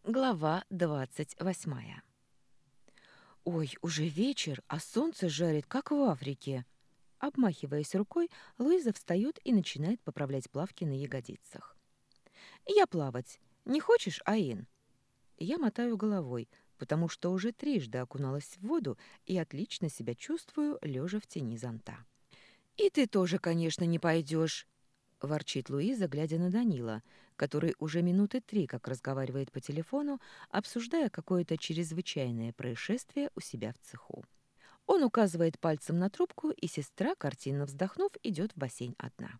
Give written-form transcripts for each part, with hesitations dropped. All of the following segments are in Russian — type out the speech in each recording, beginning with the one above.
Глава 28. «Ой, уже вечер, а солнце жарит, как в Африке!» Обмахиваясь рукой, Луиза встает и начинает поправлять плавки на ягодицах. «Я плавать. Не хочешь, Аин?» Я мотаю головой, потому что уже трижды окуналась в воду и отлично себя чувствую, лежа в тени зонта. «И ты тоже, конечно, не пойдешь, ворчит Луиза, глядя на Данила, который уже минуты 3 как разговаривает по телефону, обсуждая какое-то чрезвычайное происшествие у себя в цеху. Он указывает пальцем на трубку, и сестра, картинно вздохнув, идет в бассейн одна.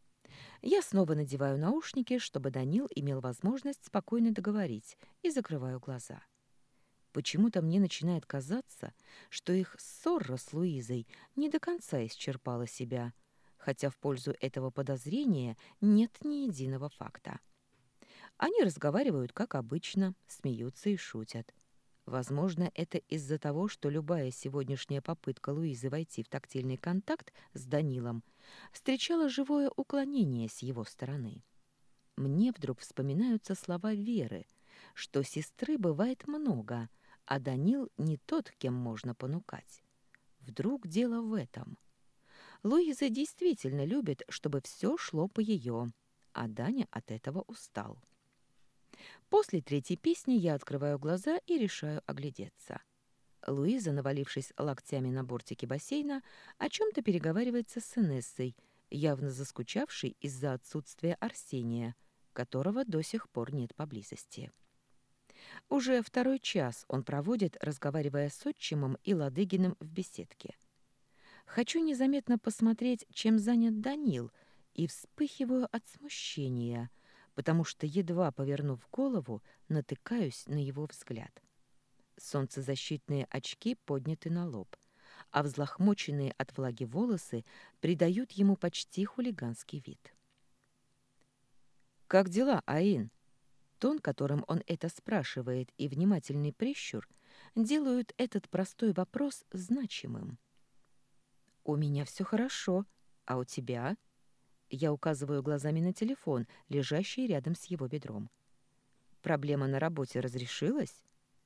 Я снова надеваю наушники, чтобы Данил имел возможность спокойно договорить, и закрываю глаза. Почему-то мне начинает казаться, что их ссора с Луизой не до конца исчерпала себя, хотя в пользу этого подозрения нет ни единого факта. Они разговаривают, как обычно, смеются и шутят. Возможно, это из-за того, что любая сегодняшняя попытка Луизы войти в тактильный контакт с Данилом встречала живое уклонение с его стороны. Мне вдруг вспоминаются слова Веры, что сестры бывает много, а Данил не тот, кем можно понукать. Вдруг дело в этом. Луиза действительно любит, чтобы все шло по ее, а Даня от этого устал. После третьей песни я открываю глаза и решаю оглядеться. Луиза, навалившись локтями на бортике бассейна, о чем-то переговаривается с Инессой, явно заскучавшей из-за отсутствия Арсения, которого до сих пор нет поблизости. Уже второй час он проводит, разговаривая с отчимом и Ладыгиным в беседке. Хочу незаметно посмотреть, чем занят Данил, и вспыхиваю от смущения, потому что, едва повернув голову, натыкаюсь на его взгляд. Солнцезащитные очки подняты на лоб, а взлохмоченные от влаги волосы придают ему почти хулиганский вид. «Как дела, Аин?» Тон, которым он это спрашивает, и внимательный прищур делают этот простой вопрос значимым. «У меня все хорошо, а у тебя?» Я указываю глазами на телефон, лежащий рядом с его бедром. «Проблема на работе разрешилась?»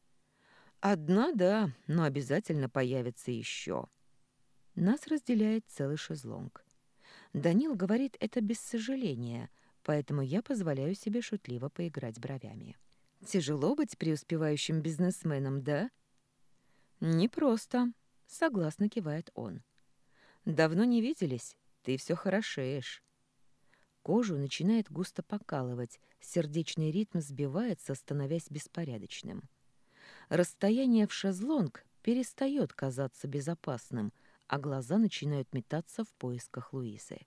«Одна, да, но обязательно появится еще». Нас разделяет целый шезлонг. Данил говорит это без сожаления, поэтому я позволяю себе шутливо поиграть бровями. «Тяжело быть преуспевающим бизнесменом, да?» «Непросто», — согласно кивает он. «Давно не виделись? Ты все хорошеешь». Кожу начинает густо покалывать, сердечный ритм сбивается, становясь беспорядочным. Расстояние в шезлонг перестает казаться безопасным, а глаза начинают метаться в поисках Луизы.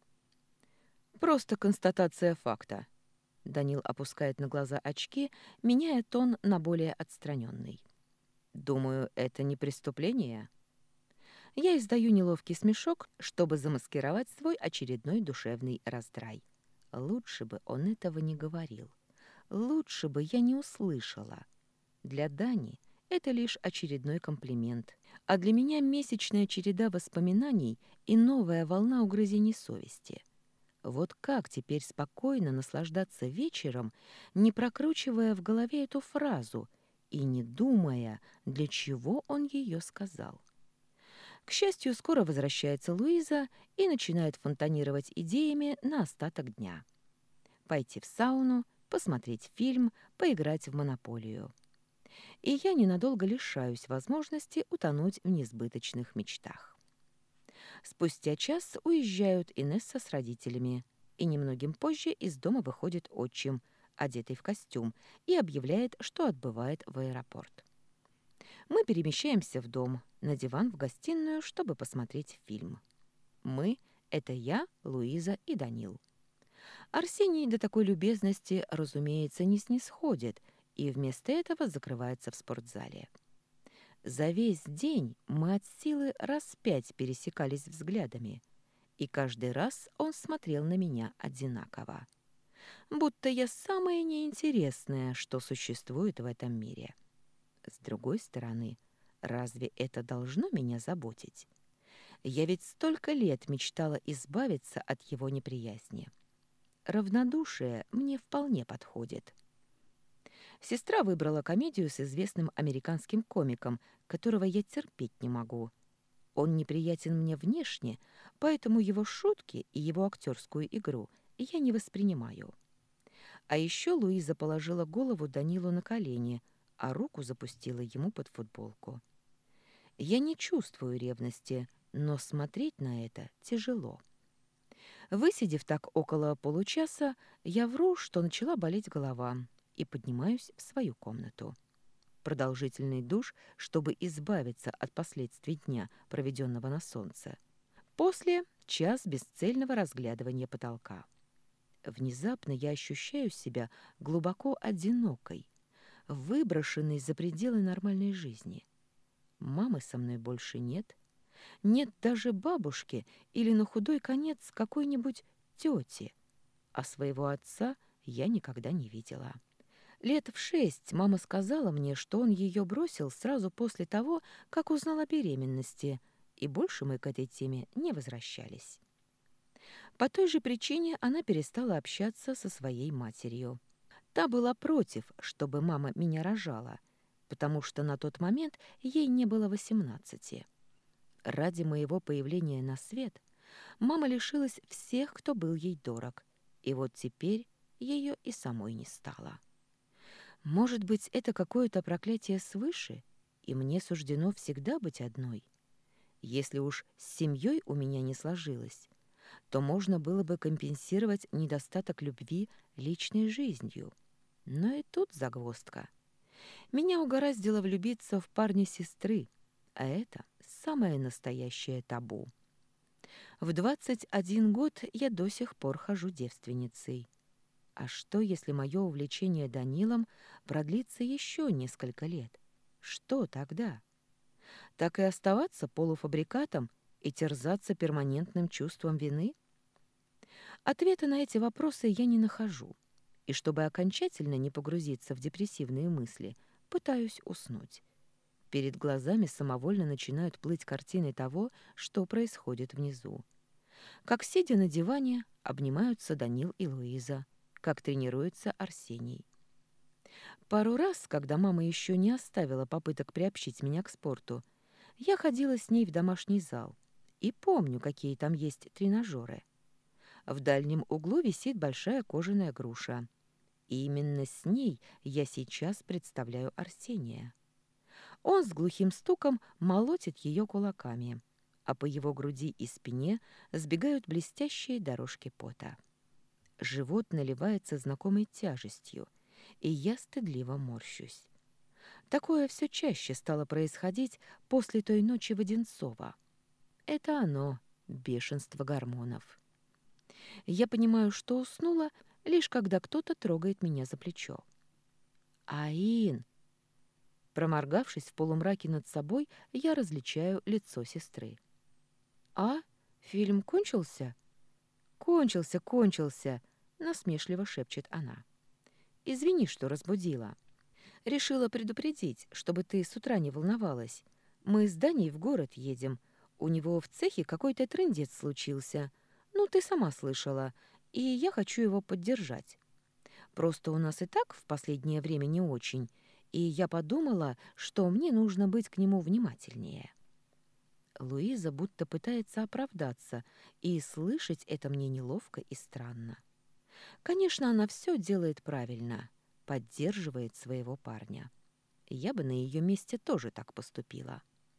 «Просто констатация факта». Данил опускает на глаза очки, меняя тон на более отстраненный. «Думаю, это не преступление». Я издаю неловкий смешок, чтобы замаскировать свой очередной душевный раздрай. Лучше бы он этого не говорил. Лучше бы я не услышала. Для Дани это лишь очередной комплимент, а для меня месячная череда воспоминаний и новая волна угрызений совести. Вот как теперь спокойно наслаждаться вечером, не прокручивая в голове эту фразу и не думая, для чего он ее сказал? К счастью, скоро возвращается Луиза и начинает фонтанировать идеями на остаток дня. Пойти в сауну, посмотреть фильм, поиграть в монополию. И я ненадолго лишаюсь возможности утонуть в несбыточных мечтах. Спустя час уезжают Инесса с родителями, и немногим позже из дома выходит отчим, одетый в костюм, и объявляет, что отбывает в аэропорт. Мы перемещаемся в дом, на диван в гостиную, чтобы посмотреть фильм. Мы — это я, Луиза и Данил. Арсений до такой любезности, разумеется, не снисходит и вместо этого закрывается в спортзале. За весь день мы от силы раз 5 пересекались взглядами, и каждый раз он смотрел на меня одинаково. Будто я самое неинтересное, что существует в этом мире. С другой стороны, разве это должно меня заботить? Я ведь столько лет мечтала избавиться от его неприязни. Равнодушие мне вполне подходит. Сестра выбрала комедию с известным американским комиком, которого я терпеть не могу. Он неприятен мне внешне, поэтому его шутки и его актерскую игру я не воспринимаю. А еще Луиза положила голову Данилу на колени, а руку запустила ему под футболку. Я не чувствую ревности, но смотреть на это тяжело. Высидев так около получаса, я вру, что начала болеть голова, и поднимаюсь в свою комнату. Продолжительный душ, чтобы избавиться от последствий дня, проведенного на солнце. После час бесцельного разглядывания потолка. Внезапно я ощущаю себя глубоко одинокой, выброшенной за пределы нормальной жизни. Мамы со мной больше нет. Нет даже бабушки или на худой конец какой-нибудь тети. А своего отца я никогда не видела. Лет в 6 мама сказала мне, что он ее бросил сразу после того, как узнал о беременности, и больше мы к этой теме не возвращались. По той же причине она перестала общаться со своей матерью. Та была против, чтобы мама меня рожала, потому что на тот момент ей не было 18. Ради моего появления на свет мама лишилась всех, кто был ей дорог, и вот теперь ее и самой не стало. Может быть, это какое-то проклятие свыше, и мне суждено всегда быть одной. Если уж с семьей у меня не сложилось, то можно было бы компенсировать недостаток любви личной жизнью. Но и тут загвоздка. Меня угораздило влюбиться в парня сестры, а это самое настоящее табу. В 21 год я до сих пор хожу девственницей. А что, если мое увлечение Данилом продлится еще несколько лет? Что тогда? Так и оставаться полуфабрикатом и терзаться перманентным чувством вины? Ответа на эти вопросы я не нахожу. И чтобы окончательно не погрузиться в депрессивные мысли, пытаюсь уснуть. Перед глазами самовольно начинают плыть картины того, что происходит внизу. Как, сидя на диване, обнимаются Данил и Луиза, как тренируется Арсений. Пару раз, когда мама еще не оставила попыток приобщить меня к спорту, я ходила с ней в домашний зал и помню, какие там есть тренажеры. В дальнем углу висит большая кожаная груша. И именно с ней я сейчас представляю Арсения. Он с глухим стуком молотит ее кулаками, а по его груди и спине сбегают блестящие дорожки пота. Живот наливается знакомой тяжестью, и я стыдливо морщусь. Такое все чаще стало происходить после той ночи в Одинцово. Это оно, бешенство гормонов. Я понимаю, что уснула, лишь когда кто-то трогает меня за плечо. «Аин!» Проморгавшись в полумраке над собой, я различаю лицо сестры. «А? Фильм кончился?» «Кончился, кончился!» — насмешливо шепчет она. «Извини, что разбудила. Решила предупредить, чтобы ты с утра не волновалась. Мы с Даней в город едем. У него в цехе какой-то трындец случился. Ну, ты сама слышала, и я хочу его поддержать. Просто у нас и так в последнее время не очень, и я подумала, что мне нужно быть к нему внимательнее». Луиза будто пытается оправдаться, и слышать это мне неловко и странно. Конечно, она все делает правильно, поддерживает своего парня. Я бы на ее месте тоже так поступила.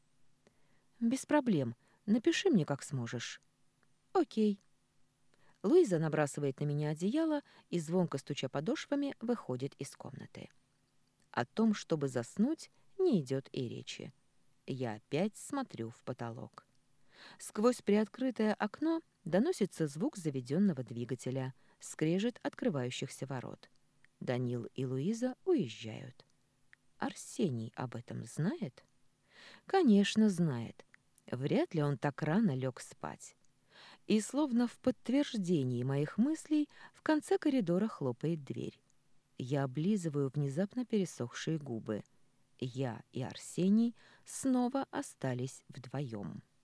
«Без проблем. Напиши мне, как сможешь». «Окей». Луиза набрасывает на меня одеяло и, звонко стуча подошвами, выходит из комнаты. О том, чтобы заснуть, не идет и речи. Я опять смотрю в потолок. Сквозь приоткрытое окно доносится звук заведенного двигателя, скрежет открывающихся ворот. Данил и Луиза уезжают. Арсений об этом знает? Конечно, знает. Вряд ли он так рано лег спать. И словно в подтверждении моих мыслей в конце коридора хлопает дверь. Я облизываю внезапно пересохшие губы. Я и Арсений снова остались вдвоем.